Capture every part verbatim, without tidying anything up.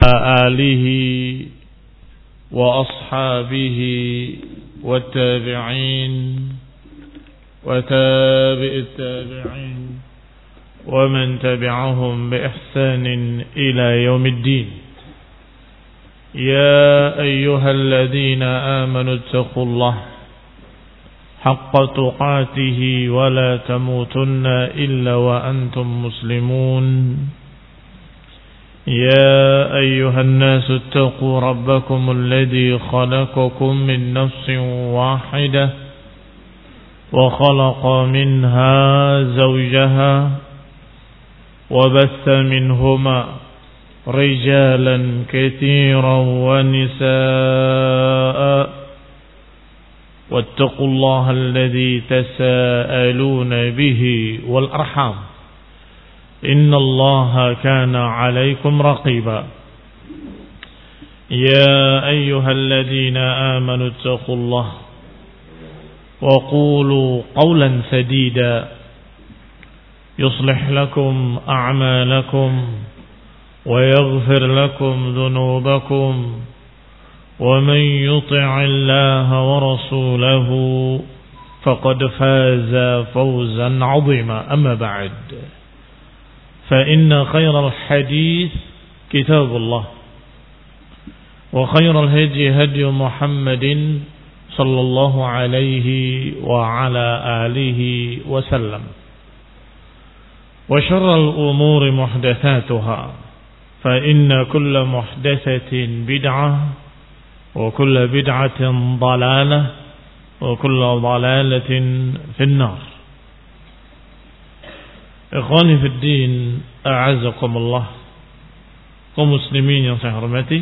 آله وأصحابه والتابعين وتابع التابعين ومن تبعهم بإحسان إلى يوم الدين. يا أيها الذين آمنوا اتقوا الله حق تقاته ولا تموتن إلا وأنتم مسلمون. يا أيها الناس اتقوا ربكم الذي خلقكم من نفس واحدة وخلق منها زوجها وبث منهما رجالا كثيرا ونساء واتقوا الله الذي تساءلون به والأرحام إن الله كان عليكم رقيبا. يا أيها الذين آمنوا اتقوا الله وقولوا قولا سديدا يصلح لكم أعمالكم ويغفر لكم ذنوبكم ومن يطع الله ورسوله فقد فاز فوزا عظيما. أما بعد فإن خير الحديث كتاب الله وخير الهدي هدي محمد صلى الله عليه وعلى آله وسلم وشر الأمور محدثاتها فإن كل محدثة بدعة وكل بدعة ضلالة وكل ضلالة في النار. Ikhwani fi din, a'azzakumullah, kaum muslimin yang saya hormati.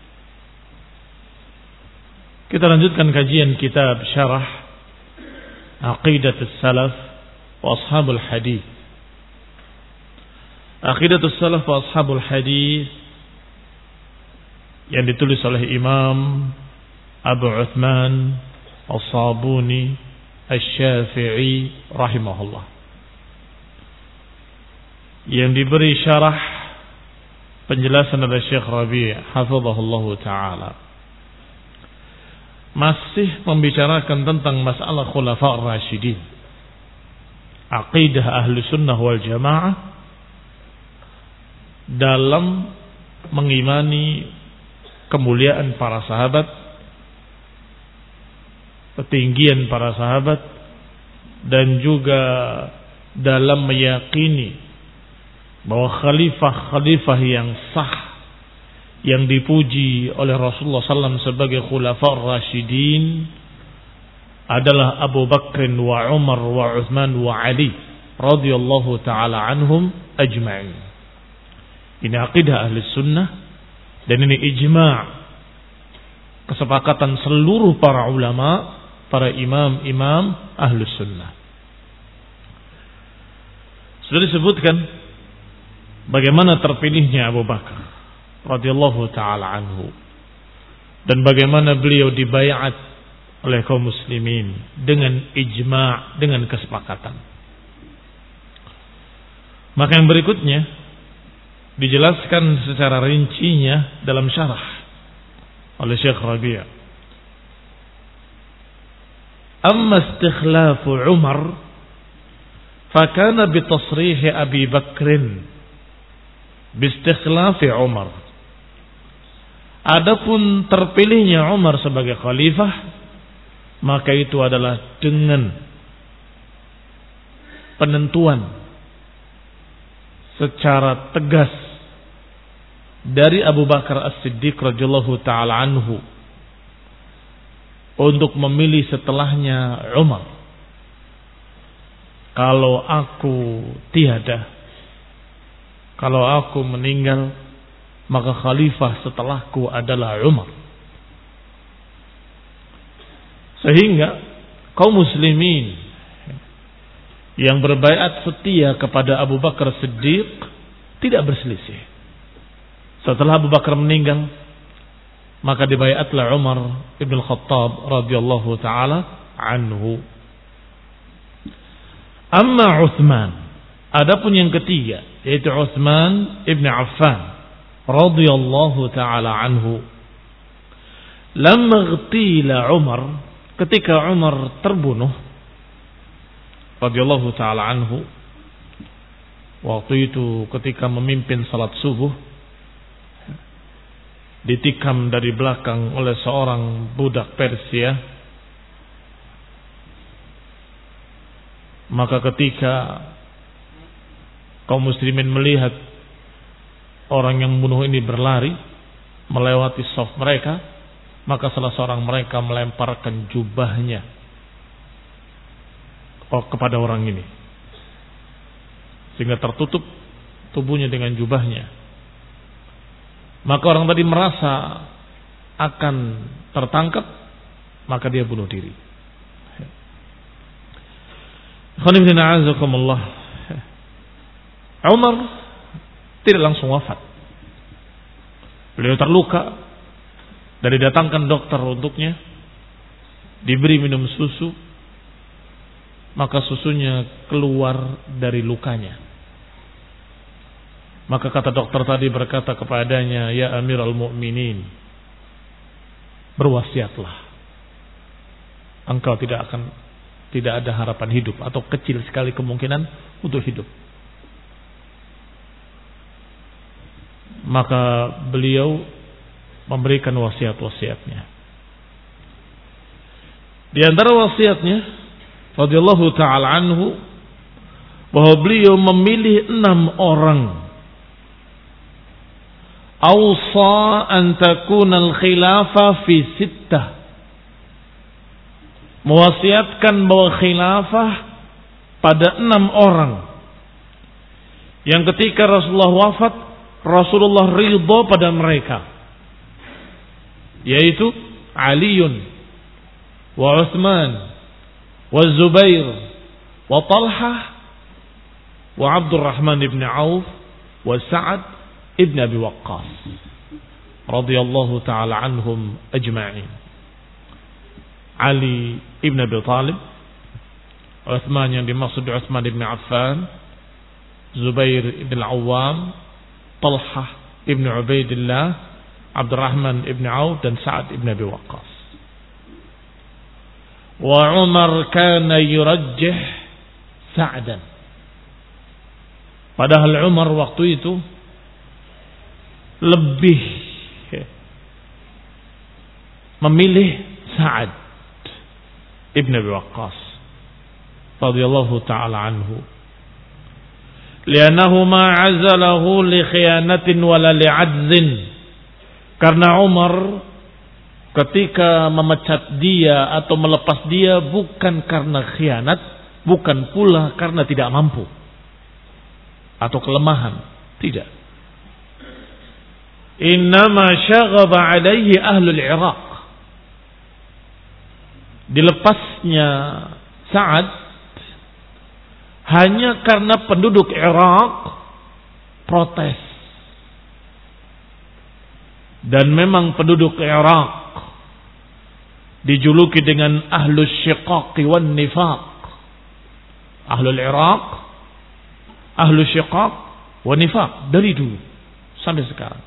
Kita lanjutkan kajian kitab Syarah Aqidatus Salaf wa Ashabul Hadis. Aqidatus Salaf wa Ashabul Hadis yang ditulis oleh Imam Abu Uthman As-Sabuni Asy-Syafi'i rahimahullah, yang diberi syarah penjelasan oleh Syekh Rabi' hafizahullahu taala. Masih membicarakan tentang masalah khulafa' ar-rasyidin, aqidah ahli sunnah wal jamaah dalam mengimani kemuliaan para sahabat, ketinggian para sahabat, dan juga dalam meyakini bahwa khalifah-khalifah yang sah yang dipuji oleh Rasulullah sallallahu alaihi wasallam sebagai khulafa' ar-rasyidin adalah Abu Bakr wa Umar wa Uthman wa Ali radhiyallahu taala anhum ajma'in. Ini akidah ahli sunnah dan ini ijma', kesepakatan seluruh para ulama, para imam-imam ahli sunnah. Sudah disebutkan bagaimana terpilihnya Abu Bakar radhiyallahu taala anhu dan bagaimana beliau dibaiat oleh kaum muslimin dengan ijma', dengan kesepakatan. Maka yang berikutnya dijelaskan secara rincinya dalam syarah oleh Syekh Rabi'. Amma istikhlafu Umar fakana bitasrih Abi Bakrin bistikhlafi Umar. Adapun terpilihnya Umar sebagai khalifah, maka itu adalah dengan penentuan secara tegas dari Abu Bakar As-Siddiq radhiyallahu taala anhu untuk memilih setelahnya Umar. Kalau aku tiada, kalau aku meninggal, maka khalifah setelahku adalah Umar. Sehingga kaum muslimin yang berbaiat setia kepada Abu Bakar Siddiq tidak berselisih. Setelah Abu Bakar meninggal, maka dibaiatlah Umar ibn Khattab radhiyallahu taala anhu. Amma Uthman, adapun yang ketiga, yaitu Uthman ibn Affan radhiyallahu taala anhu, lamma ightila Umar, ketika Umar terbunuh radhiyallahu taala anhu, waktu itu ketika memimpin salat subuh, ditikam dari belakang oleh seorang budak Persia. Maka ketika kaum muslimin melihat orang yang bunuh ini berlari melewati shaf mereka, maka salah seorang mereka melemparkan jubahnya kepada orang ini, sehingga tertutup tubuhnya dengan jubahnya. Maka orang tadi merasa akan tertangkap, maka dia bunuh diri. Umar tidak langsung wafat. Beliau terluka dan didatangkan dokter untuknya, diberi minum susu, maka susunya keluar dari lukanya. Maka kata dokter tadi berkata kepadanya, ya Amirul Mukminin, berwasiatlah, engkau tidak akan tidak ada harapan hidup atau kecil sekali kemungkinan untuk hidup. Maka beliau memberikan wasiat-wasiatnya. Di antara wasiatnya radhiyallahu taala anhu, bahwa beliau memilih enam orang. Awsa an takuna al-khilafah fi sittah. Mewasiatkan bahwa khilafah pada enam orang. Yang ketika Rasulullah wafat, Rasulullah ridha pada mereka, yaitu Aliun wa Utsman wa Zubair wa Talhah wa Abdurrahman ibn Auf wa Sa'ad ibn Abi Waqqas radhiyallahu ta'ala anhum ajma'in. Ali ibn Abi Talib, Utsman yang dimaksud Utsman ibn Affan, Zubair ibn Al-Awwam, Talhah ibn Ubaidillah, Abdurrahman ibn Auf, dan Sa'ad ibn Abi Waqqas. Wa Umar kana yurajjih Sa'dan. Padahal Umar waktu itu lebih memilih Sa'ad ibn Abi Waqqas radhiyallahu ta'ala anhu, li'annahu ma 'azalahu li khiyanatin wala li'adzin. Karena Umar ketika memecat dia atau melepas dia bukan karena khianat, bukan pula karena tidak mampu atau kelemahan, tidak. Innama syaghaba alaihi ahlul Iraq. Dilepasnya Sa'ad hanya karena penduduk Irak protes. Dan memang penduduk Irak dijuluki dengan ahlus syiqaqi wan nifaq. Ahlul Irak, ahlus syiqaq wan nifaq, dari dulu sampai sekarang.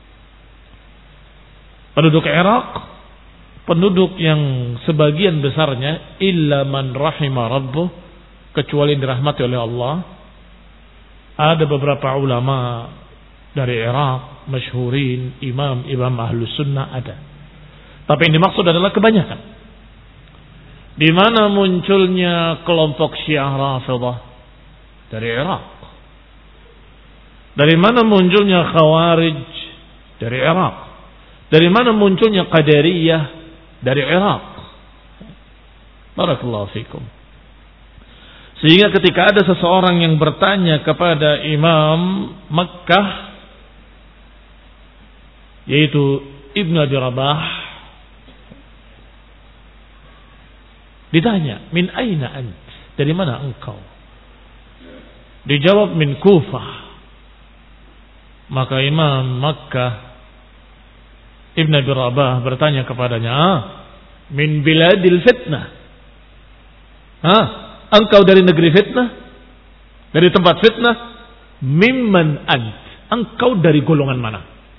Penduduk Irak, penduduk yang sebagian besarnya illa man rahima rabbuh, kecuali yang dirahmati oleh Allah. Ada beberapa ulama dari Irak masyhurin, imam-imam ahlus sunnah ada. Tapi yang dimaksud adalah kebanyakan. Di mana munculnya kelompok Syiah Rafidhah? Dari Irak. Dari mana munculnya Khawarij? Dari Irak. Dari mana munculnya Qadariyah? Dari Irak. Barakallahu fikum. Sehingga ketika ada seseorang yang bertanya kepada Imam Makkah, yaitu Ibnu Abi Rabah, ditanya, min aina ant? Dari mana engkau? Dijawab, min Kufah. Maka Imam Makkah Ibnu Abi Rabah bertanya kepadanya, ah, min biladil fitnah. Ah, engkau dari negeri fitnah? Dari tempat fitnah? Mimman ant? Engkau dari golongan mana?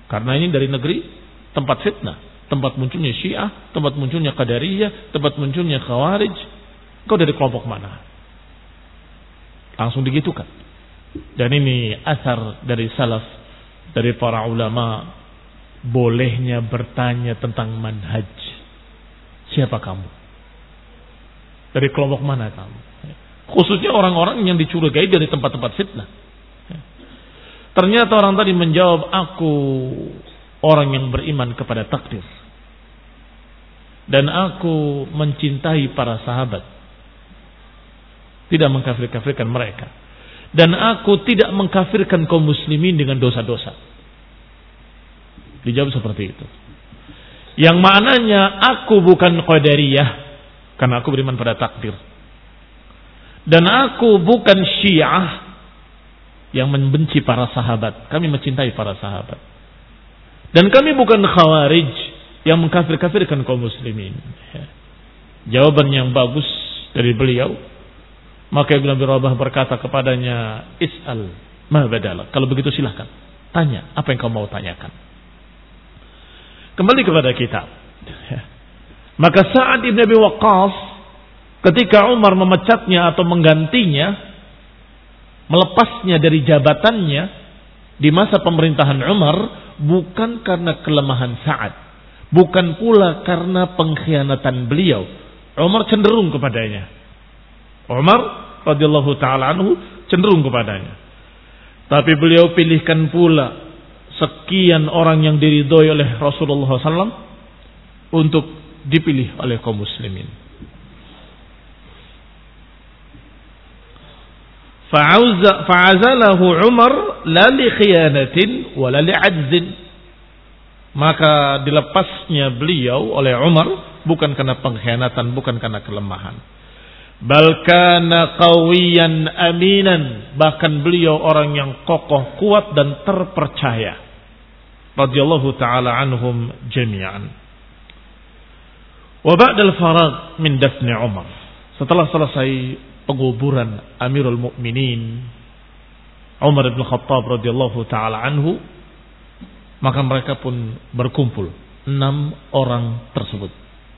Karena ini dari negeri tempat fitnah, tempat munculnya Syiah, tempat munculnya Qadariyah, tempat munculnya Khawarij. Kau dari kelompok mana? Langsung digitukan. Dan ini asar dari salaf, dari para ulama, bolehnya bertanya tentang manhaj. Siapa kamu? Dari kelompok mana kamu? Khususnya orang-orang yang dicurigai dari tempat-tempat fitnah. Ternyata orang tadi menjawab, aku orang yang beriman kepada takdir. Dan aku mencintai para sahabat. Tidak mengkafir-kafirkan mereka. Dan aku tidak mengkafirkan kaum muslimin dengan dosa-dosa. Dijawab seperti itu. Yang maknanya aku bukan Qadariyah karena aku beriman pada takdir. Dan aku bukan Syiah yang membenci para sahabat. Kami mencintai para sahabat. Dan kami bukan Khawarij yang mengkafir-kafirkan kaum muslimin. Jawaban yang bagus dari beliau. Maka Ibnu Abi Rabah berkata kepadanya, Is'al ma badala. Kalau begitu silahkan, tanya apa yang kau mau tanyakan. Kembali kepada kitab. Maka Sa'ad ibn Abi Waqqas ketika Umar memecatnya atau menggantinya, melepasnya dari jabatannya di masa pemerintahan Umar, bukan karena kelemahan Sa'ad, bukan pula karena pengkhianatan beliau. Umar cenderung kepadanya. Umar radhiyallahu taala anhu cenderung kepadanya. Tapi beliau pilihkan pula sekian orang yang diridhoi oleh Rasulullah sallallahu alaihi wasallam untuk dipilih oleh kaum muslimin. Fa'azalahu Umar la li khiyanatin wa la li 'ajzin. Maka dilepasnya beliau oleh Umar bukan karena pengkhianatan, bukan karena kelemahan. Bal kana qawiyan aminan, bahkan beliau orang yang kokoh, kuat dan terpercaya. Radhiyallahu taala anhum jami'an. Wa ba'da al-faragh min dafni Umar, setelah selesai penguburan Amirul Mukminin Umar bin Khattab radhiyallahu taala anhu, maka mereka pun berkumpul, enam orang tersebut.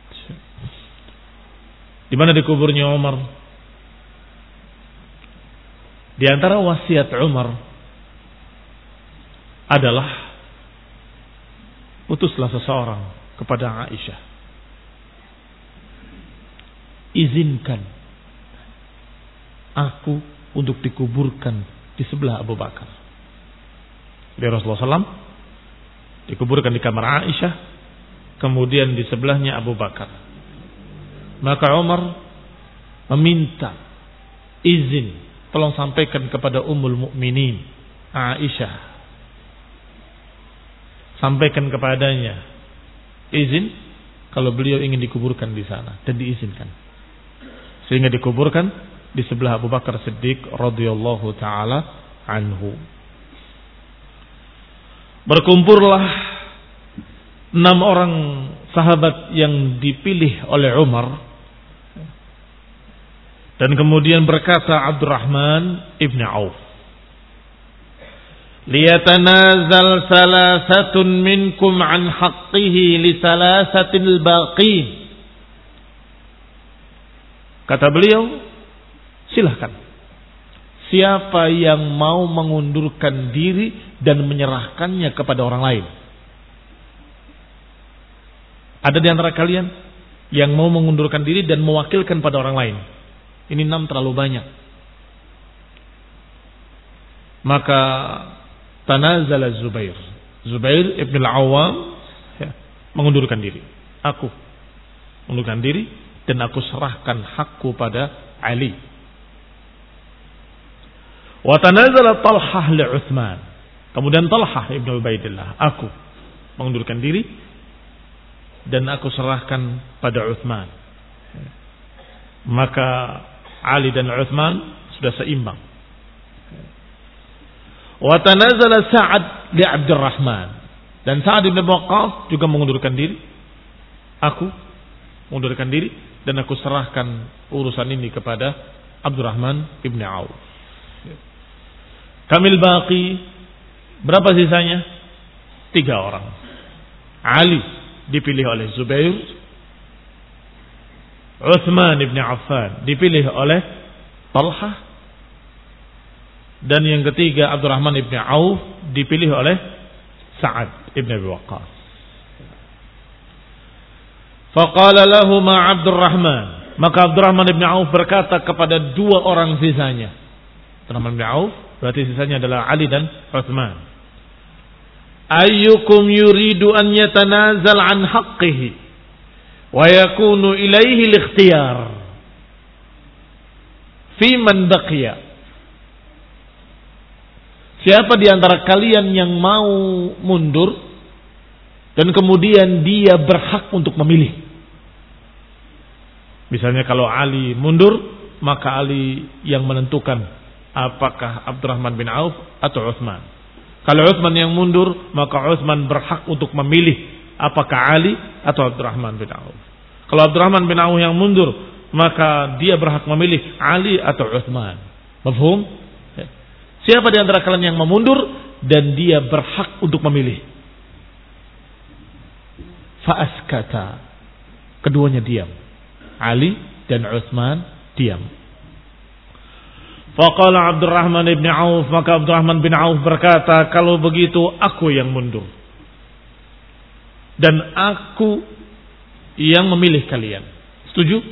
Di mana dikuburnya Umar? Di antara wasiat Umar adalah utuslah seseorang kepada Aisyah, izinkan aku untuk dikuburkan di sebelah Abu Bakar. Di Rasulullah shallallahu alaihi wasallam dikuburkan di kamar Aisyah, kemudian di sebelahnya Abu Bakar. Maka Umar meminta izin, tolong sampaikan kepada Ummul Mukminin Aisyah, sampaikan kepadanya izin kalau beliau ingin dikuburkan di sana, dan diizinkan. Sehingga dikuburkan di sebelah Abu Bakar Siddiq radhiyallahu taala anhu. Berkumpullah enam orang sahabat yang dipilih oleh Umar. Dan kemudian berkata Abdurrahman ibn Auf, liyatanazal salasatun minkum an haqqihi li salasatil baqin. Kata beliau, silahkan, siapa yang mau mengundurkan diri dan menyerahkannya kepada orang lain. Ada di antara kalian yang mau mengundurkan diri dan mewakilkan pada orang lain. Ini enam terlalu banyak. Maka tanazala Zubair. Zubair ibn al-Awwam ya, mengundurkan diri. Aku mengundurkan diri dan aku serahkan hakku pada Ali. Wa tanazala Talhah li Utsman. Kemudian Talhah ibn Ubaidillah, aku mengundurkan diri dan aku serahkan pada Utsman. Maka Ali dan Utsman sudah seimbang. Wa tanazala Sa'ad li Abdurrahman, dan Sa'ad bin Waqqas juga mengundurkan diri. Aku mengundurkan diri dan aku serahkan urusan ini kepada Abdurrahman ibn Auf. Kamil baqi, berapa sisanya? tiga orang. Ali dipilih oleh Zubair, Utsman ibn Affan dipilih oleh Talha, dan yang ketiga Abdurrahman ibn Auf dipilih oleh Sa'ad ibn Abi Waqqas. Faqala lahuma Abdurrahman, maka Abdurrahman ibn Auf berkata kepada dua orang sisanya. Abdurrahman ibn Auf berarti sisanya adalah Ali dan Utsman. Ayyukum yuridu an yatanazal an haqqihi wa yakunu ilaihi al-ikhtiyar fi man baqiya. Siapa di antara kalian yang mau mundur dan kemudian dia berhak untuk memilih? Misalnya kalau Ali mundur, maka Ali yang menentukan apakah Abdurrahman bin Auf atau Utsman. Kalau Utsman yang mundur, maka Utsman berhak untuk memilih apakah Ali atau Abdurrahman bin Auf. Kalau Abdurrahman bin Auf yang mundur, maka dia berhak memilih Ali atau Utsman. Mafhum? Siapa di antara kalian yang memundur dan dia berhak untuk memilih? Fa'askata. Keduanya diam. Ali dan Utsman diam. Faqala Abdurrahman bin Auf, maka Abdurrahman bin Auf berkata, kalau begitu aku yang mundur dan aku yang memilih kalian. Setuju?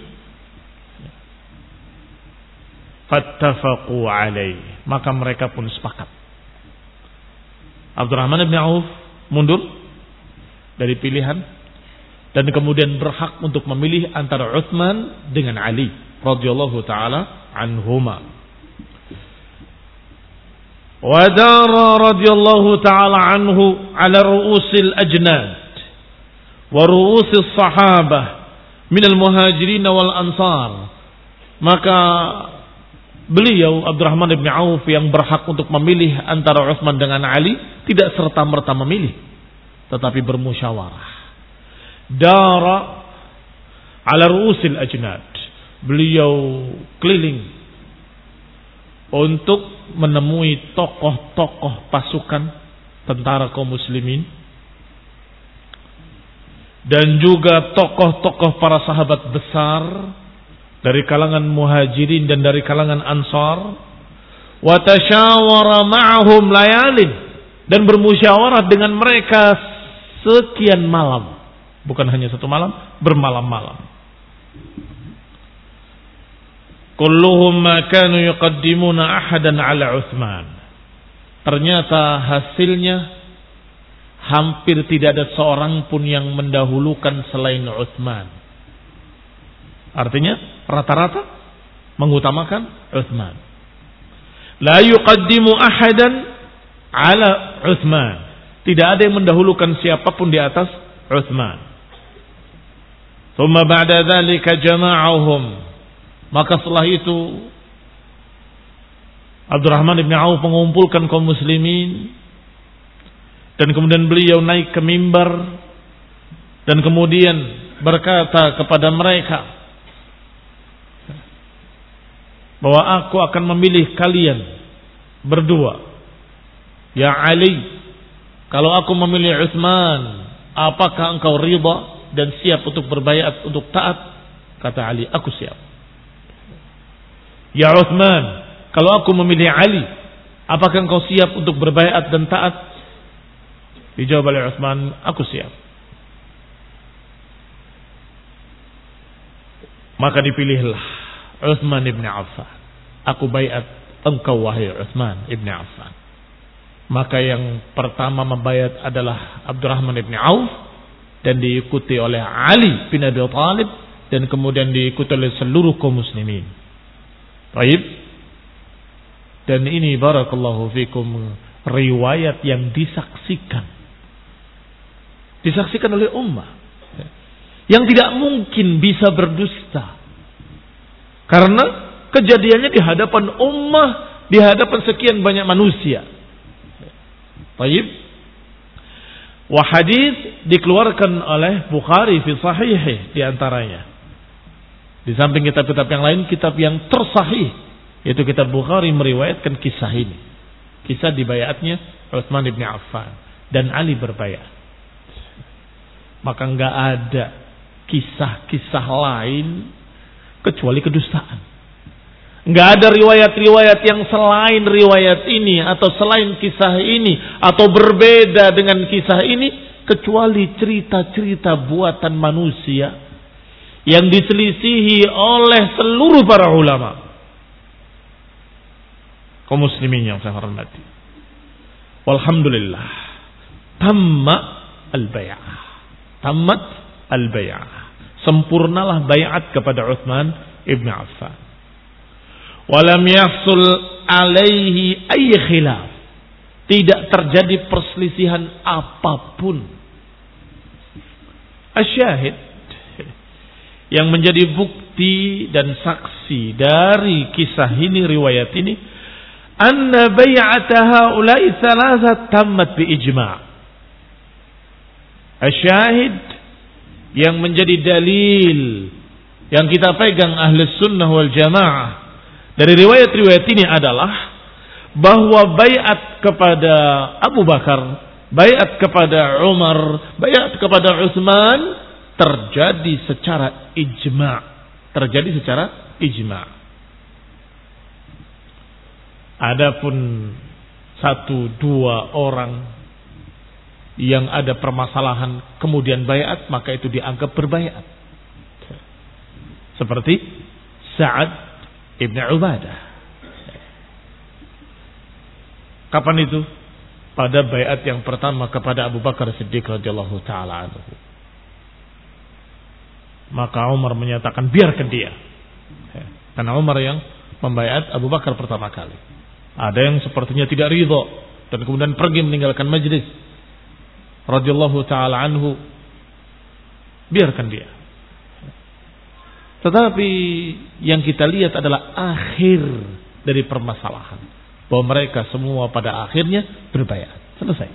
Fattafaqu alaihi, maka mereka pun sepakat. Abdurrahman bin Auf mundur dari pilihan dan kemudian berhak untuk memilih antara Utsman dengan Ali radhiyallahu taala anhuma. ودار رضي الله تعالى عنه على رؤوس الأجناد ورؤوس الصحابة من المهاجرين والأنصار. Maka beliau Abdurrahman bin Auf yang berhak untuk memilih antara Utsman dengan Ali tidak serta-merta memilih, tetapi bermusyawarah. Dara ala ru'usil ajnad. Beliau keliling untuk menemui tokoh-tokoh pasukan tentara kaum muslimin dan juga tokoh-tokoh para sahabat besar dari kalangan muhajirin dan dari kalangan ansar. Wa tasyawara ma'ahum layalin, dan bermusyawarah dengan mereka sekian malam, bukan hanya satu malam, bermalam-malam. Kulluhum ma kanu yuqaddimuna ahadan ala Utsman. Ternyata hasilnya hampir tidak ada seorang pun yang mendahulukan selain Utsman. Artinya rata-rata mengutamakan Utsman. La yuqaddimu ahadan ala Utsman. Tidak ada yang mendahulukan siapapun di atas Utsman. Tsumma ba'da dzalika jama'ahum. Maka setelah itu Abdurrahman bin Auf mengumpulkan kaum muslimin dan kemudian beliau naik ke mimbar dan kemudian berkata kepada mereka bahwa aku akan memilih kalian berdua. Ya Ali, kalau aku memilih Utsman, apakah engkau ridha dan siap untuk berbaiat, untuk taat? Kata Ali, aku siap. Ya Utsman, kalau aku memilih Ali, apakah engkau siap untuk berbaiat dan taat? Dijawab oleh Utsman, aku siap. Maka dipilihlah Utsman ibn Affan. Aku baiat engkau wahai Utsman ibn Affan. Maka yang pertama membaiat adalah Abdurrahman ibn Auf dan diikuti oleh Ali bin Abi Thalib dan kemudian diikuti oleh seluruh kaum muslimin. Baik. Dan ini barakallahu fikum riwayat yang disaksikan. Disaksikan oleh ummah. Yang tidak mungkin bisa berdusta. Karena kejadiannya di hadapan ummah, di hadapan sekian banyak manusia. Baik. Wa hadis dikeluarkan oleh Bukhari fi sahihih di antaranya. Di samping kitab-kitab yang lain, kitab yang tersahih, yaitu kitab Bukhari meriwayatkan kisah ini. Kisah dibayatnya Utsman bin Affan. dan Ali berbaiat. Maka enggak ada kisah-kisah lain kecuali kedustaan. Enggak ada riwayat-riwayat yang selain riwayat ini atau selain kisah ini atau berbeda dengan kisah ini kecuali cerita-cerita buatan manusia yang diselisihi oleh seluruh para ulama. Kaum muslimin yang saya hormati. Walhamdulillah. Tamma al-bay'ah. Tammat al-bay'ah. Sempurnalah bay'at kepada Utsman ibn Affan. Walam yahsul alaihi ayy khilaf. Tidak terjadi perselisihan apapun. Asyahid yang menjadi bukti dan saksi dari kisah ini, riwayat ini, anna bay'ata haula'i thalatha tammat bi ijma'. Asyahid yang menjadi dalil yang kita pegang ahli sunnah wal jamaah dari riwayat-riwayat ini adalah bahwa bayat kepada Abu Bakar, bayat kepada Umar, bayat kepada Utsman terjadi secara ijma', terjadi secara ijma'. Adapun satu dua orang yang ada permasalahan kemudian bayat, maka itu dianggap berbayat. Seperti Sa'ad ibn Ubadah. Kapan itu? Pada bayat yang pertama kepada Abu Bakar Siddiq radhiyallahu taala anhu. Maka Umar menyatakan biarkan dia. Karena Umar yang membayat Abu Bakar pertama kali. Ada yang sepertinya tidak ridho dan kemudian pergi meninggalkan majlis. Radhiyallahu taala anhu, biarkan dia. Tetapi yang kita lihat adalah akhir dari permasalahan, bahwa mereka semua pada akhirnya berbaiat. Selesai.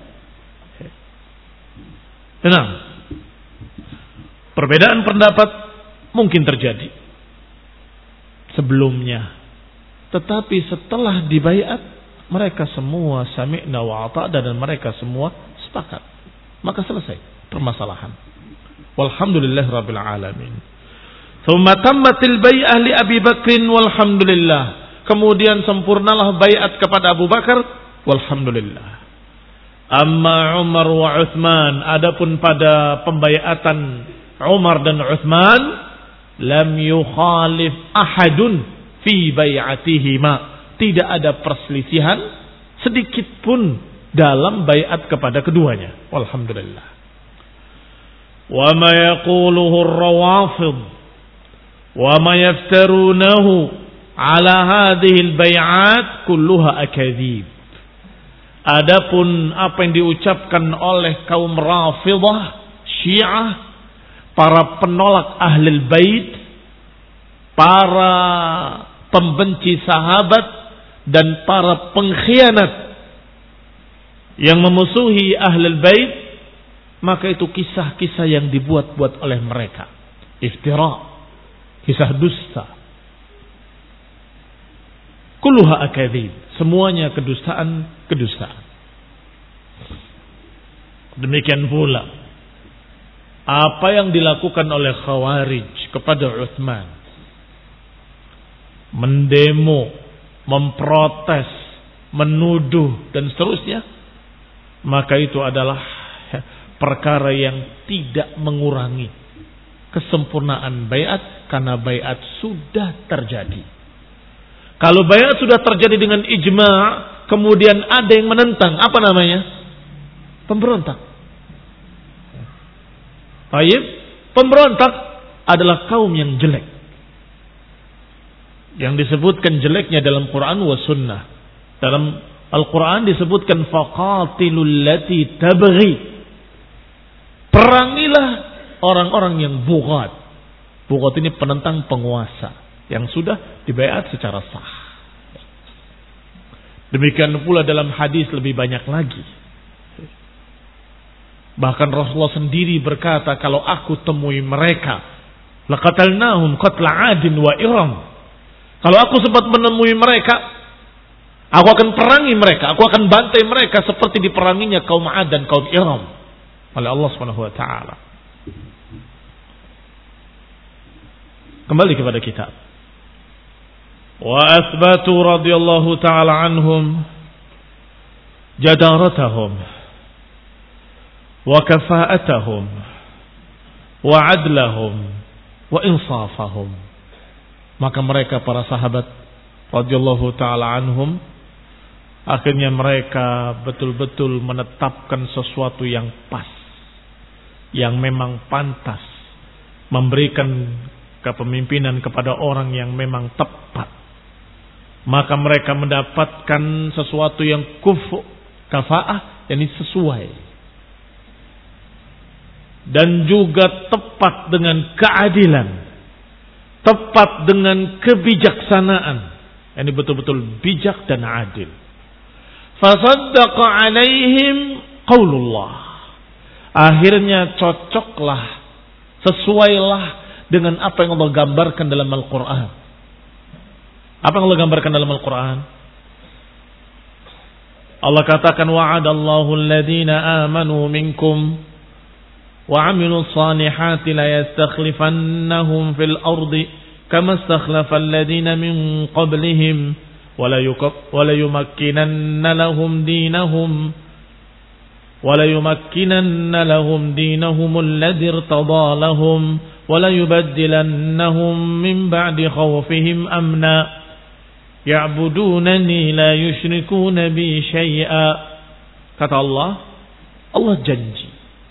Tenang. Perbedaan pendapat mungkin terjadi sebelumnya, tetapi setelah dibaiat mereka semua sami'na wa ata'na dan mereka semua sepakat. Maka selesai permasalahan. Walhamdulillah rabbil alamin. Tsumma tammatil bai'ah li Abi Bakrin walhamdulillah. Kemudian sempurnalah baiat kepada Abu Bakar walhamdulillah. Amma Umar wa Utsman, adapun pada pembaiatan Umar dan Utsman, lam yukhalif ahadun fi bai'atihima. Tidak ada perselisihan sedikit pun dalam baiat kepada keduanya. Walhamdulillah. Wa ma yaquluhu ar-rawafid wa ma yaftarunahu ala hadhihi al-bai'at kulluha akadzib. Adapun apa yang diucapkan oleh kaum Rafidhah, Syiah, para penolak Ahlul Bait, para pembenci sahabat dan para pengkhianat yang memusuhi Ahlul Bait, maka itu kisah-kisah yang dibuat-buat oleh mereka. Iftira, kisah dusta. Kulluha akadzib, semuanya kedustaan, kedustaan. Demikian pula apa yang dilakukan oleh Khawarij kepada Utsman, mendemo, memprotes, menuduh dan seterusnya, maka itu adalah perkara yang tidak mengurangi kesempurnaan baiat, karena baiat sudah terjadi. Kalau baiat sudah terjadi dengan ijma', kemudian ada yang menentang, apa namanya? Pemberontak. Baik, pemberontak adalah kaum yang jelek, yang disebutkan jeleknya dalam Quran wa sunnah. Dalam Al-Quran disebutkan faqatilul lati tabghi. Perangilah orang-orang yang bughat. Bughat ini penentang penguasa yang sudah dibaiat secara sah. Demikian pula dalam hadis lebih banyak lagi. Bahkan Rasulullah sendiri berkata, kalau aku temui mereka, laqatalnahum qatla 'adin wa iram. Kalau aku sempat menemui mereka, Aku akan perangi mereka, aku akan bantai mereka seperti diperanginya kaum 'Ad dan kaum Iram oleh Allah Subhanahu wa taala. Kembali kepada kitab. Wa athbatu radhiyallahu taala anhum jadaratahum wa kafa'atahum wa 'adlahum wa insafahum. Maka mereka para sahabat radhiyallahu taala anhum akhirnya mereka betul-betul menetapkan sesuatu yang pas, yang memang pantas, memberikan kepemimpinan kepada orang yang memang tepat. Maka mereka mendapatkan sesuatu yang kufu, kafaah, yakni sesuai. Dan juga tepat dengan keadilan, tepat dengan kebijaksanaan. Ini betul-betul bijak dan adil. Fasaddaqa alaihim qaulullah. Akhirnya cocoklah, sesuailah dengan apa yang Allah gambarkan dalam Al-Quran. Apa yang Allah gambarkan dalam Al-Quran? Allah katakan wa'adallahu alladhina amanu minkum wa 'amilus salihati la yastakhlifannahum fil ardi kama istakhlafa alladhina min qablihim ولا يمكنن لهم دينهم ولا يمكنن لهم دينهم الذي ارتضى لهم ولا يبدلنهم من بعد خوفهم أمنا يعبدونني لا يشركون بي شيئا. Kata Allah, Allah janji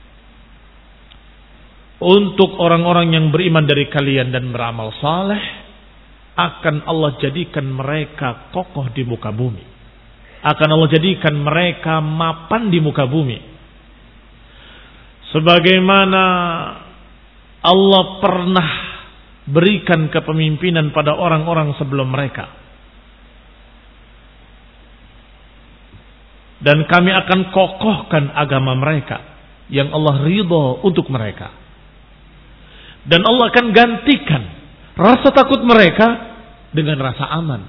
untuk orang-orang yang beriman dari kalian dan beramal saleh, akan Allah jadikan mereka kokoh di muka bumi. Akan Allah jadikan mereka mapan di muka bumi. Sebagaimana Allah pernah berikan kepemimpinan pada orang-orang sebelum mereka. Dan kami akan kokohkan agama mereka yang Allah ridho untuk mereka. Dan Allah akan gantikan rasa takut mereka dengan rasa aman.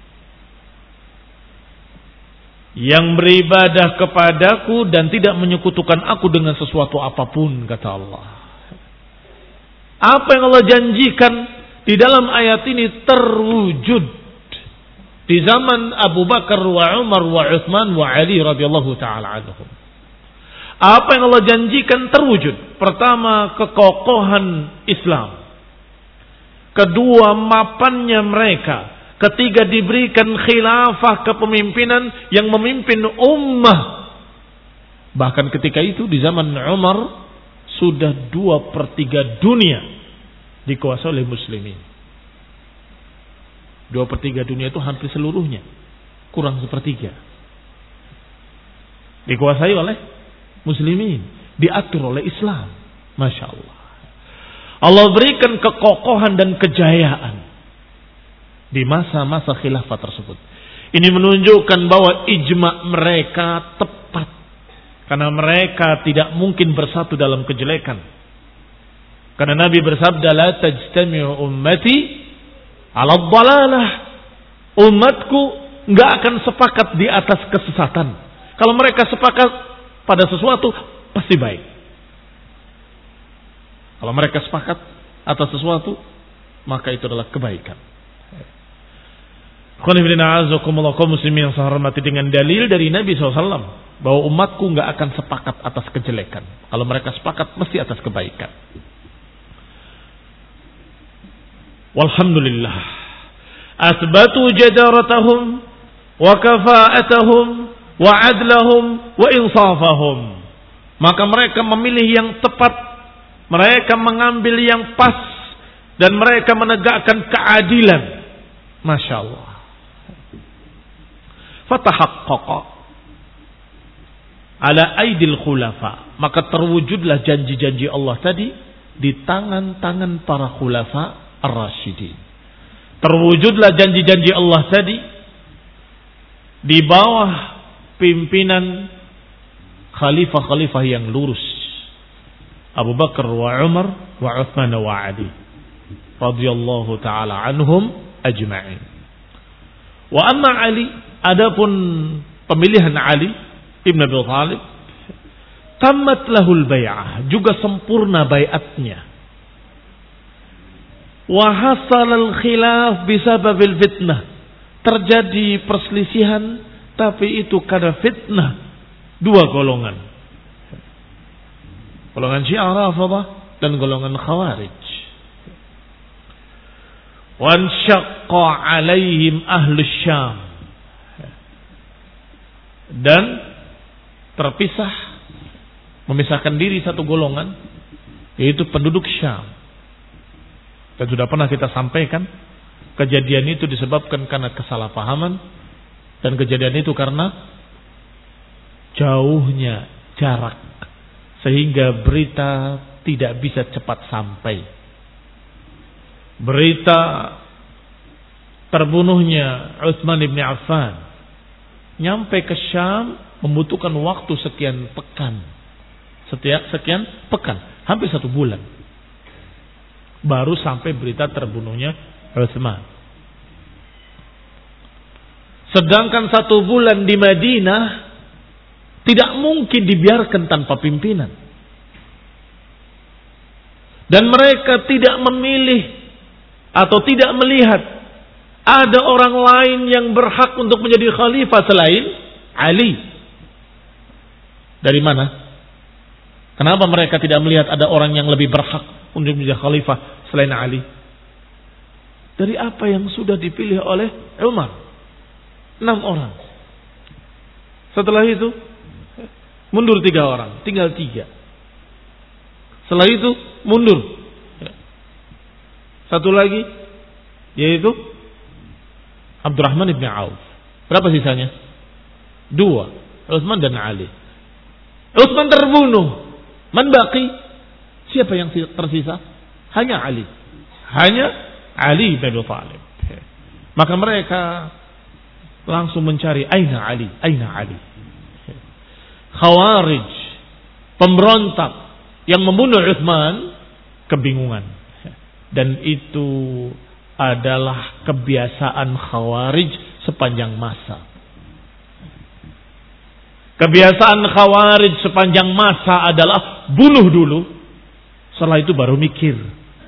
Yang beribadah kepadaku dan tidak menyekutukan aku dengan sesuatu apapun, kata Allah. Apa yang Allah janjikan di dalam ayat ini terwujud di zaman Abu Bakar wa Umar wa Utsman wa Ali radhiyallahu taala anhum. Apa yang Allah janjikan terwujud. Pertama, kekokohan Islam. Kedua, mapannya mereka. Ketiga, diberikan khilafah kepemimpinan yang memimpin ummah. Bahkan ketika itu di zaman Umar sudah dua per tiga dunia dikuasai oleh muslimin. Dua per tiga dunia itu hampir seluruhnya, kurang sepertiga, dikuasai oleh muslimin, diatur oleh Islam. Masya Allah. Allah berikan kekokohan dan kejayaan di masa-masa khilafah tersebut. Ini menunjukkan bahwa ijma mereka tepat, karena mereka tidak mungkin bersatu dalam kejelekan. Karena Nabi bersabda, la tajtami'u ummati 'ala dhalalah. Umatku enggak akan sepakat di atas kesesatan. Kalau mereka sepakat pada sesuatu, pasti baik. Kalau mereka sepakat atas sesuatu, maka itu adalah kebaikan. Kaum muslimin yang saya hormati, dengan dalil dari Nabi shallallahu alaihi wasallam bahwa umatku enggak akan sepakat atas kejelekan. Kalau mereka sepakat, mesti atas kebaikan. Walhamdulillah. Asbatu jadaratahum wa kafa'atahum wa adlahum wa insafahum. Maka mereka memilih yang tepat. Mereka mengambil yang pas dan mereka menegakkan keadilan. Masya Allah. Fatahaqqaqa ala aidil khulafa. Maka terwujudlah janji-janji Allah tadi di tangan-tangan para khulafa ar-rasyidin. Terwujudlah janji-janji Allah tadi di bawah pimpinan khalifah-khalifah yang lurus, Abu Bakar wa Umar wa Utsman wa Ali radhiyallahu taala anhum ajma'in. Wa amma Ali adapun pemilihan Ali ibn Abi Thalib, tamat lahul bai'ah, juga sempurna bai'atnya. Wa hasalal khilaf bisababil fitnah, terjadi perselisihan tapi itu karena fitnah dua golongan, golongan Syiah Rafidhah dan golongan Khawarij. Wansyaqqa alaihim ahlus Syam, dan terpisah, memisahkan diri satu golongan, yaitu penduduk Syam. Dan sudah pernah kita sampaikan, kejadian itu disebabkan karena kesalahpahaman, dan kejadian itu karena jauhnya jarak, sehingga berita tidak bisa cepat sampai. Berita terbunuhnya Utsman bin Affan nyampe ke Syam membutuhkan waktu sekian pekan. Setiap sekian pekan, hampir satu bulan, baru sampai berita terbunuhnya Utsman. Sedangkan satu bulan di Madinah tidak mungkin dibiarkan tanpa pimpinan. Dan mereka tidak memilih atau tidak melihat ada orang lain yang berhak untuk menjadi khalifah selain Ali. Dari mana? Kenapa mereka tidak melihat ada orang yang lebih berhak untuk menjadi khalifah selain Ali? Dari apa yang sudah dipilih oleh Umar, enam orang. Setelah itu mundur tiga orang, tinggal tiga. Setelah itu mundur satu lagi, yaitu Abdurrahman ibn Auf. Berapa sisanya? Dua, Utsman dan Ali. Utsman terbunuh, man baqi? Siapa yang tersisa? Hanya Ali. Hanya Ali bin Abi Thalib. Maka mereka langsung mencari aina Ali, aina Ali. Khawarij, pemberontak yang membunuh Utsman, kebingungan. Dan itu adalah kebiasaan Khawarij sepanjang masa. Kebiasaan Khawarij sepanjang masa adalah bunuh dulu, setelah itu baru mikir.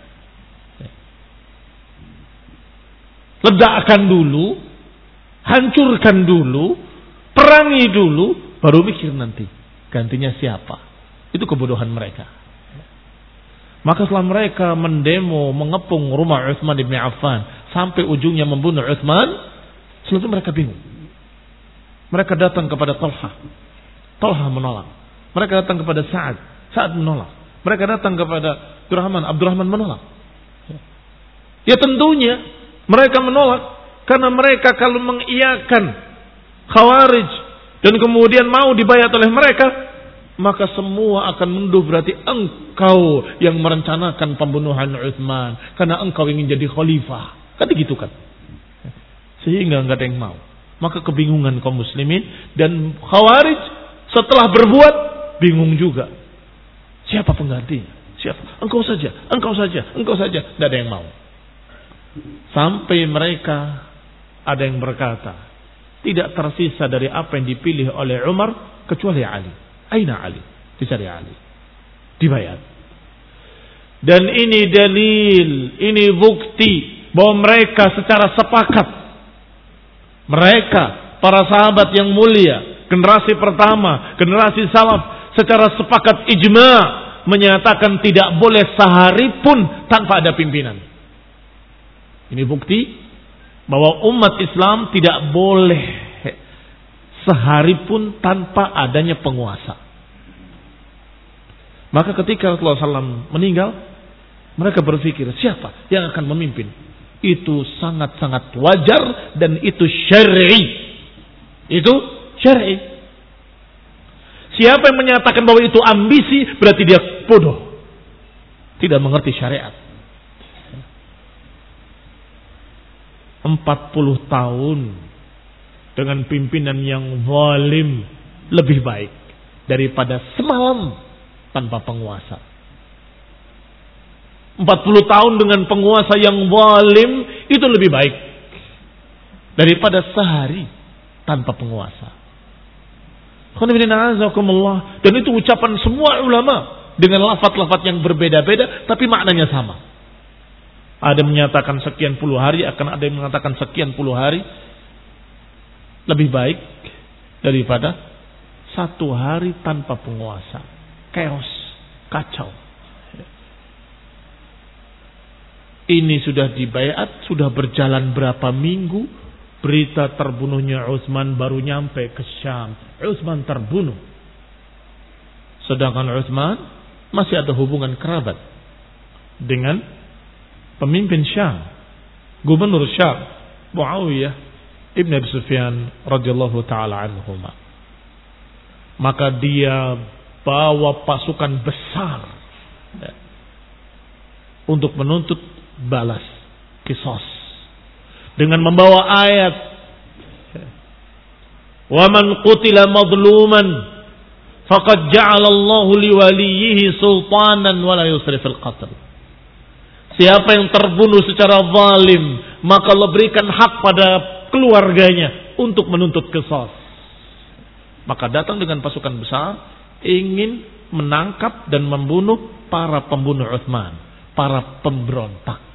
Ledakkan dulu, hancurkan dulu, perangi dulu, baru mikir nanti gantinya siapa. Itu kebodohan mereka. Maka setelah mereka mendemo, mengepung rumah Utsman bin Affan sampai ujungnya membunuh Utsman, setelah itu mereka bingung. Mereka datang kepada Talha, Talha menolak. Mereka datang kepada Sa'ad, Sa'ad menolak. Mereka datang kepada Abdurrahman, Abdurrahman menolak. Ya tentunya mereka menolak karena mereka kalau mengiyakan Khawarij dan kemudian mau dibayat oleh mereka, maka semua akan mundur, berarti engkau yang merencanakan pembunuhan Utsman karena engkau ingin jadi khalifah. Kan begitu kan? Sehingga enggak ada yang mau. Maka kebingungan kaum muslimin, dan Khawarij setelah berbuat bingung juga. Siapa penggantinya? Siapa? Engkau saja, engkau saja, engkau saja. Tidak ada yang mau. Sampai mereka ada yang berkata, tidak tersisa dari apa yang dipilih oleh Umar kecuali Ali. Aina Ali? Dicari Ali, dibayar. Dan ini dalil, ini bukti bahwa mereka secara sepakat, mereka para sahabat yang mulia, generasi pertama, generasi salaf, secara sepakat ijma menyatakan tidak boleh sehari pun tanpa ada pimpinan. Ini bukti bahwa umat Islam tidak boleh sehari pun tanpa adanya penguasa. Maka ketika Rasulullah shallallahu alaihi wasallam meninggal, mereka berpikir siapa yang akan memimpin. Itu sangat-sangat wajar dan itu syar'i. Itu syar'i. Siapa yang menyatakan bahwa itu ambisi, berarti dia bodoh, tidak mengerti syariat. empat puluh tahun dengan pimpinan yang zalim lebih baik daripada semalam tanpa penguasa. empat puluh tahun dengan penguasa yang zalim itu lebih baik daripada sehari tanpa penguasa. Dan itu ucapan semua ulama dengan lafaz-lafaz yang berbeda-beda tapi maknanya sama. Ada yang menyatakan sekian puluh hari, akan ada yang mengatakan sekian puluh hari lebih baik daripada satu hari tanpa penguasa. Chaos, kacau. Ini sudah dibaiat, sudah berjalan berapa minggu, berita terbunuhnya Utsman baru nyampe ke Syam. Utsman terbunuh. Sedangkan Utsman masih ada hubungan kerabat dengan pemimpin Syam, gubernur Syam, Muawiyah ibn Abi Sufyan radhiyallahu taala anhuma. Maka dia bawa pasukan besar ya, untuk menuntut balas, qisas, dengan membawa ayat wa man qutila madluman faqad ja'ala Allahu liwaliyhi sultanan wa la yusrif fil qatl. Siapa yang terbunuh secara zalim, maka Allah berikan hak pada keluarganya untuk menuntut qisas. Maka datang dengan pasukan besar ingin menangkap dan membunuh para pembunuh Utsman, para pemberontak.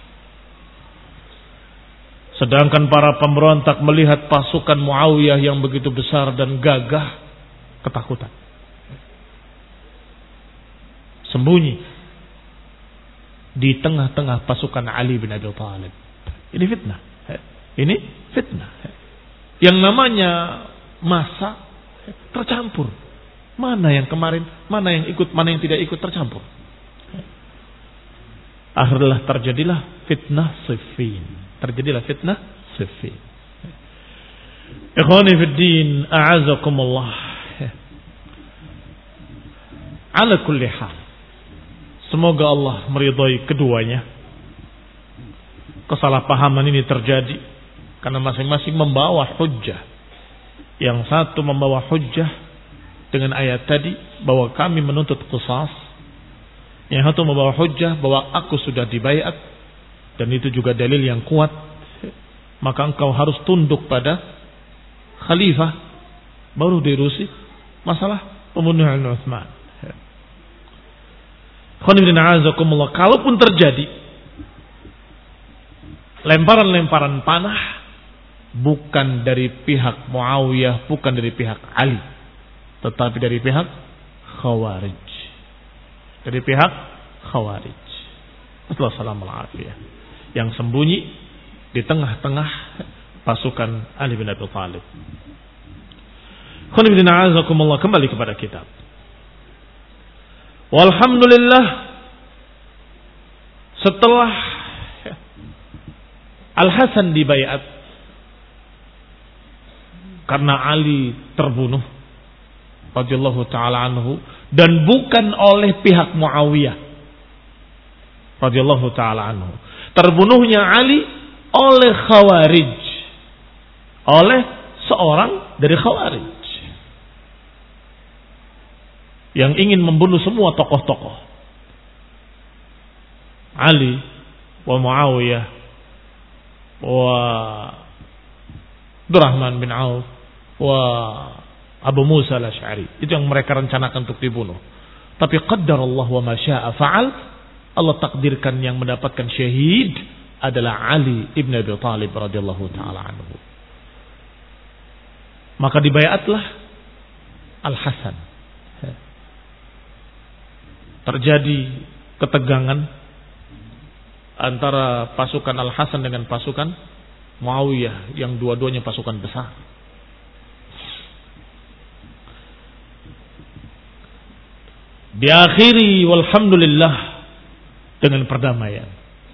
Sedangkan para pemberontak melihat pasukan Muawiyah yang begitu besar dan gagah, ketakutan. Sembunyi di tengah-tengah pasukan Ali bin Abi Thalib. Ini fitnah. Ini fitnah. Yang namanya masa tercampur. Mana yang kemarin, mana yang ikut, mana yang tidak ikut, tercampur. Akhirnya terjadilah fitnah Siffin. Terjadilah fitnah Siffin. Ikhwani fid din, a'azakumullah. Ala kulli hal, semoga Allah meridhai keduanya. Kesalahpahaman ini terjadi karena masing-masing membawa hujjah. Yang satu membawa hujjah dengan ayat tadi bahwa kami menuntut qisas. Yang satu membawa hujjah bahwa aku sudah dibaiat dan itu juga dalil yang kuat. Maka engkau harus tunduk pada khalifah baru diurusi masalah pembunuhan Utsman. Kalaupun terjadi lemparan-lemparan panah bukan dari pihak Muawiyah, bukan dari pihak Ali, tetapi dari pihak Khawarij. Dari pihak Khawarij. Assalamualaikum warahmatullahi wabarakatuh. Yang sembunyi di tengah-tengah pasukan Ali bin Abi Thalib. Kembali kepada kitab. Walhamdulillah, setelah Al-Hasan dibaiat karena Ali terbunuh radhiyallahu taala anhu, dan bukan oleh pihak Muawiyah radhiyallahu taala anhu. Terbunuhnya Ali oleh Khawarij, oleh seorang dari Khawarij yang ingin membunuh semua tokoh-tokoh. Ali wa Muawiyah wa Abdurrahman bin Auf wa Abu Musa al-Asy'ari, itu yang mereka rencanakan untuk dibunuh. Tapi qaddarallah wa ma syaa fa'al, Allah takdirkan yang mendapatkan syahid adalah Ali ibn Abi Thalib radhiyallahu taala anhu. Maka dibaiatlah Al-Hasan. Terjadi ketegangan antara pasukan Al-Hasan dengan pasukan Muawiyah yang dua-duanya pasukan besar. Diakhiri walhamdulillah dengan perdamaian.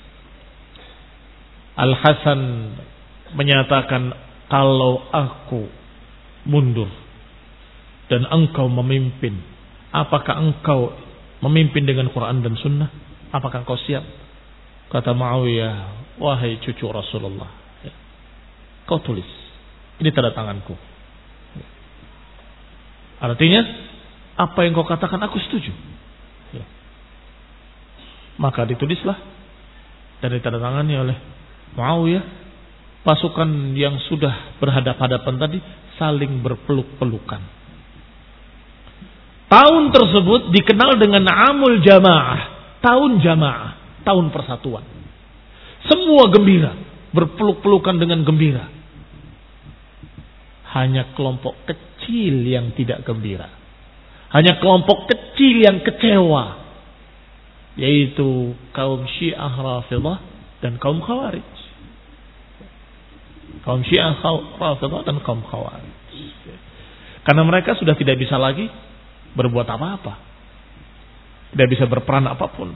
Al-Hasan menyatakan, kalau aku mundur dan engkau memimpin, apakah engkau memimpin dengan Quran dan Sunnah? Apakah engkau siap? Kata Muawiyah, wahai cucu Rasulullah, kau tulis, ini tanda tanganku. Artinya, apa yang kau katakan aku setuju. Maka ditulislah dan ditandatangani oleh Muawiyah pasukan yang sudah berhadap-hadapan tadi saling berpeluk-pelukan. Tahun tersebut dikenal dengan Amul Jamaah, tahun jamaah, tahun persatuan. Semua gembira, berpeluk-pelukan dengan gembira. Hanya kelompok kecil yang tidak gembira. Hanya kelompok kecil yang kecewa, yaitu kaum Syiah Rafidah dan kaum Khawarij. Kaum Syiah Rafidah dan kaum Khawarij. Karena mereka sudah tidak bisa lagi berbuat apa-apa. Tidak bisa berperan apapun.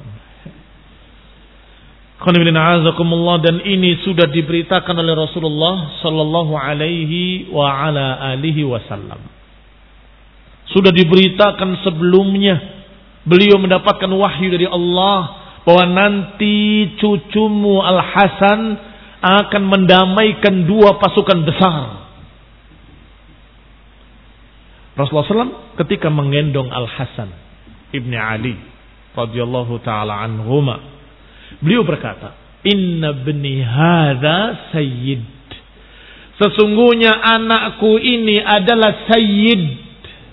Dan ini sudah diberitakan oleh Rasulullah sallallahu alaihi wa ala alihi wasallam. Sudah diberitakan sebelumnya. Beliau mendapatkan wahyu dari Allah bahwa nanti cucumu Al-Hasan akan mendamaikan dua pasukan besar. Rasulullah sallallahu alaihi wasallam ketika menggendong Al-Hasan ibni Ali radhiyallahu taala anhuma, beliau berkata, "Inna bni hadza sayyid." Sesungguhnya anakku ini adalah sayyid.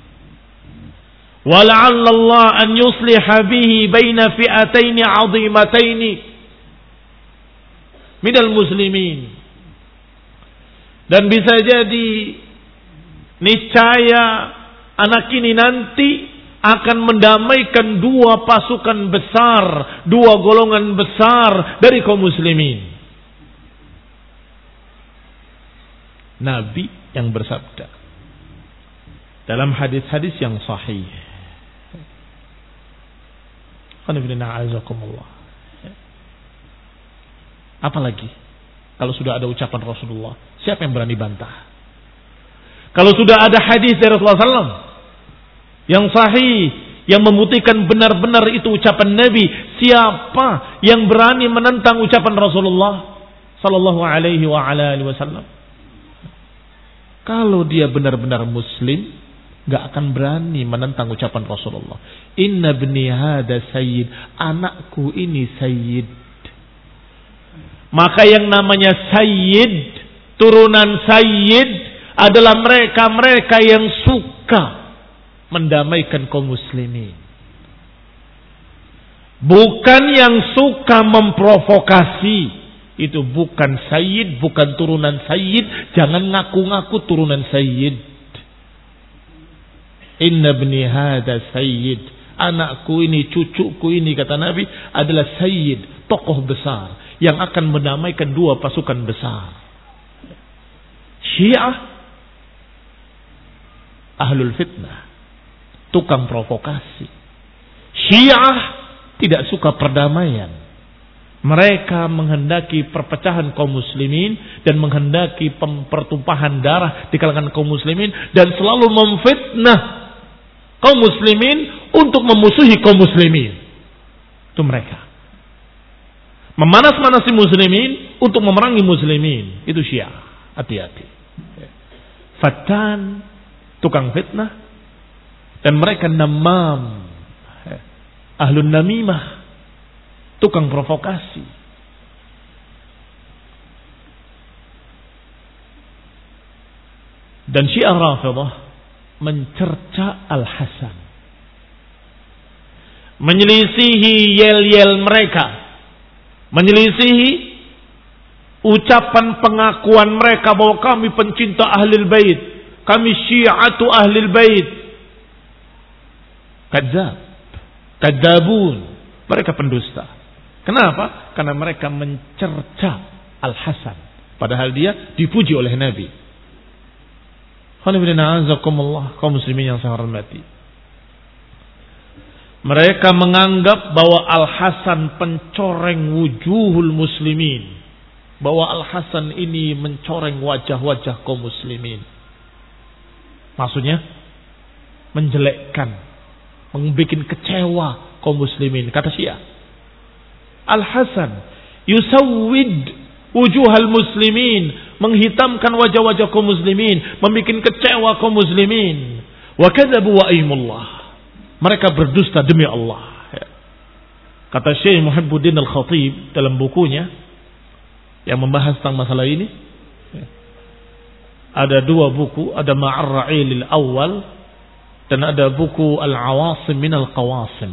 Wa la'alla Allah an yusliha bihi baina fi'ataini 'azimataini minal muslimin. Dan bisa jadi niscaya anak ini nanti akan mendamaikan dua pasukan besar, dua golongan besar dari kaum muslimin. Nabi yang bersabda dalam hadis-hadis yang sahih. Apalagi kalau sudah ada ucapan Rasulullah, siapa yang berani bantah? Kalau sudah ada hadis dari Rasulullah sallallahu alaihi wasallam yang sahih, yang membuktikan benar-benar itu ucapan Nabi, siapa yang berani menentang ucapan Rasulullah sallallahu alaihi wa ala alihi wasallam? Kalau dia benar-benar muslim, gak akan berani menentang ucapan Rasulullah. Inna bni hada sayyid, anakku ini sayyid. Maka yang namanya sayyid, turunan sayyid adalah mereka-mereka yang suka mendamaikan kaum muslimin. Bukan yang suka memprovokasi. Itu bukan sayyid, bukan turunan sayyid. Jangan ngaku-ngaku turunan sayyid. Inna bni hada sayyid, anakku ini, cucuku ini, kata Nabi, adalah sayyid, tokoh besar yang akan mendamaikan dua pasukan besar. Syiah ahlul fitnah, tukang provokasi. Syiah tidak suka perdamaian. Mereka menghendaki perpecahan kaum muslimin dan menghendaki pertumpahan darah di kalangan kaum muslimin dan selalu memfitnah kaum muslimin untuk memusuhi kaum muslimin. Itu mereka. Memanas-manasi muslimin untuk memerangi muslimin. Itu Syiah. Hati-hati. Fatan, tukang fitnah. Dan mereka namam, ahlun namimah, tukang provokasi. Dan Syiah Rafidah mencerca Al-Hasan, menyelisihi yel-yel mereka, menyelisihi ucapan pengakuan mereka bahwa kami pencinta Ahlul Bait, kami Syiatu Ahlul Bait. Kadzab, kadzabun, mereka pendusta. Kenapa? Karena mereka mencerca Al-Hasan, padahal dia dipuji oleh Nabi. Kaum muslimin yang saya hormati, mereka menganggap bahwa Al-Hasan pencoreng wujuhul muslimin, bahwa Al-Hasan ini mencoreng wajah-wajah kaum muslimin. Maksudnya menjelekkan, membuat kecewa kaum muslimin. Kata Syiah, Al-Hasan yusawwid wujuhal muslimin, menghitamkan wajah-wajah kaum muslimin, membuat kecewa kaum muslimin. Wa kadzabu wa aimullah, mereka berdusta demi Allah. Kata Syekh Muhibbuddin Al-Khatib dalam bukunya yang membahas tentang masalah ini, Ada dua buku, ada Ma'ar Ra'ilil Awal dan ada buku Al-Awasim min Al-Qawasim.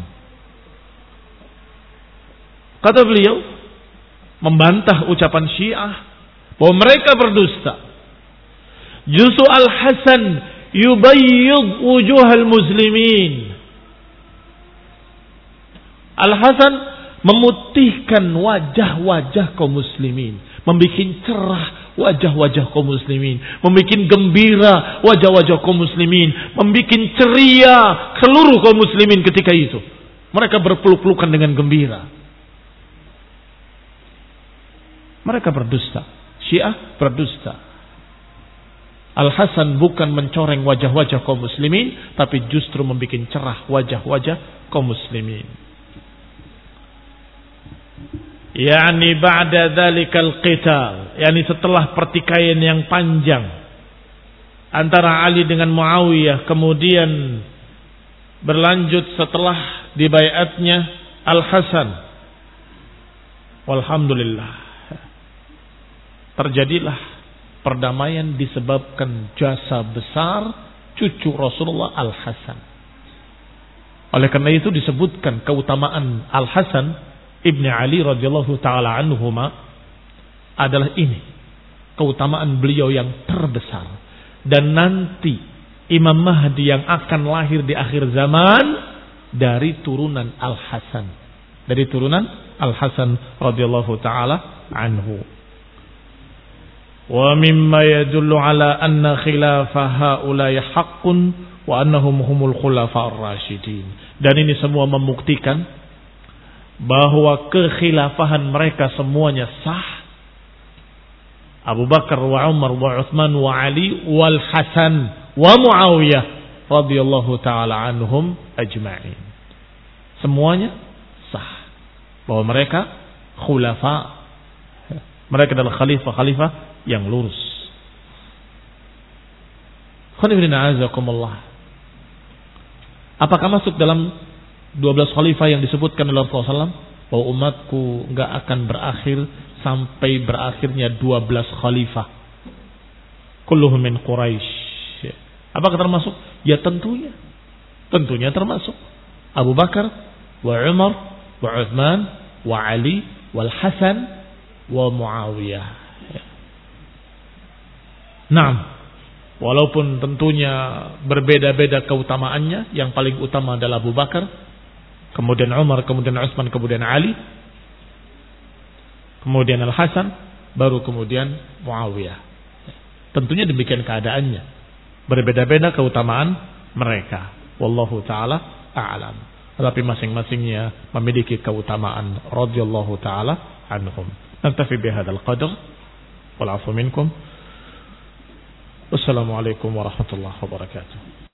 Kata beliau membantah ucapan Syiah bahwa mereka berdusta. Justru Al-Hasan yubayyid wujuhal muslimin. Al-Hasan memutihkan wajah-wajah kaum muslimin, membuat cerah wajah-wajah kaum muslimin, membuat gembira wajah-wajah kaum muslimin, membuat ceria seluruh kaum muslimin ketika itu. Mereka berpeluk-pelukan dengan gembira. Mereka berdusta. Syiah berdusta. Al-Hasan bukan mencoreng wajah-wajah kaum muslimin, tapi justru membuat cerah wajah-wajah kaum muslimin. Yani ba'da dzalikal qital, yani setelah pertikaian yang panjang antara Ali dengan Muawiyah, kemudian berlanjut setelah dibaiatnya Al-Hasan. Walhamdulillah, terjadilah perdamaian disebabkan jasa besar cucu Rasulullah Al-Hasan. Oleh karena itu disebutkan keutamaan Al-Hasan Ibni Ali radhiyallahu taala anhuma adalah ini, keutamaan beliau yang terbesar. Dan nanti Imam Mahdi yang akan lahir di akhir zaman dari turunan Al-Hasan, dari turunan Al-Hasan radhiyallahu taala anhu. Wa mimma yadullu ala anna khilafah haula'i haqqun wa annahum humul khulafa'ur rasyidin. Dan ini semua membuktikan bahwa kekhilafahan mereka semuanya sah. Abu Bakar wa Umar wa Uthman wa Ali wal Hasan wa Muawiyah radhiyallahu taala anhum ajma'in. Semuanya sah bahwa mereka khulafa. Mereka adalah khalifah-khalifah yang lurus. Apakah masuk dalam dua belas khalifah yang disebutkan oleh Rasulullah shallallahu alaihi wasallam bahwa umatku enggak akan berakhir sampai berakhirnya dua belas khalifah, kulluhum min Quraisy? Apakah termasuk? Ya tentunya, tentunya termasuk Abu Bakar wa Umar wa Uthman wa Ali wal Hasan wa Muawiyah. Naam, walaupun tentunya berbeda-beda keutamaannya, yang paling utama adalah Abu Bakar, kemudian Umar, kemudian Utsman, kemudian Ali, kemudian Al-Hasan, baru kemudian Muawiyah. Tentunya demikian keadaannya. Berbeda-beda keutamaan mereka. Wallahu taala a'lam. Tetapi masing-masingnya memiliki keutamaan radhiyallahu taala anhum. Naktafi bihadzal qadr. Wal 'afwu minkum. Wassalamualaikum warahmatullahi wabarakatuh.